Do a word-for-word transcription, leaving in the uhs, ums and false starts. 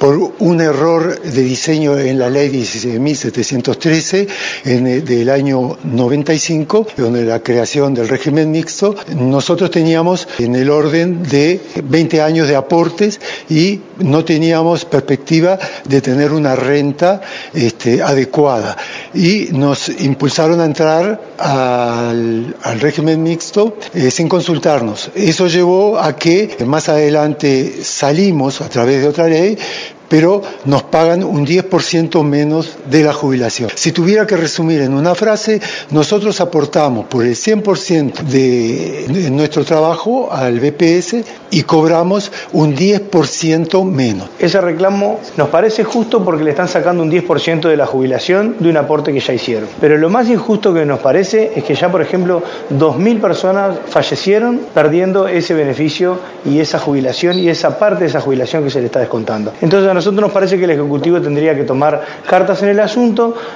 por un error de diseño en la ley dieciséis mil setecientos trece en el, del año noventa y cinco, donde la creación del régimen mixto, nosotros teníamos en el orden de veinte años de aportes y no teníamos perspectiva de tener una renta este, adecuada. Y nos impulsaron a entrar al, al régimen mixto eh, sin consultarnos. Eso llevó a que más adelante salimos a través de otra ley, pero nos pagan un diez por ciento menos de la jubilación. Si tuviera que resumir en una frase, nosotros aportamos por el cien por ciento de, de nuestro trabajo al B P S y cobramos un diez por ciento menos. Ese reclamo nos parece justo porque le están sacando un diez por ciento de la jubilación de un aporte que ya hicieron. Pero lo más injusto que nos parece es que ya, por ejemplo, dos mil personas fallecieron perdiendo ese beneficio y esa jubilación y esa parte de esa jubilación que se le está descontando. Entonces a nosotros nos parece que el Ejecutivo tendría que tomar cartas en el asunto.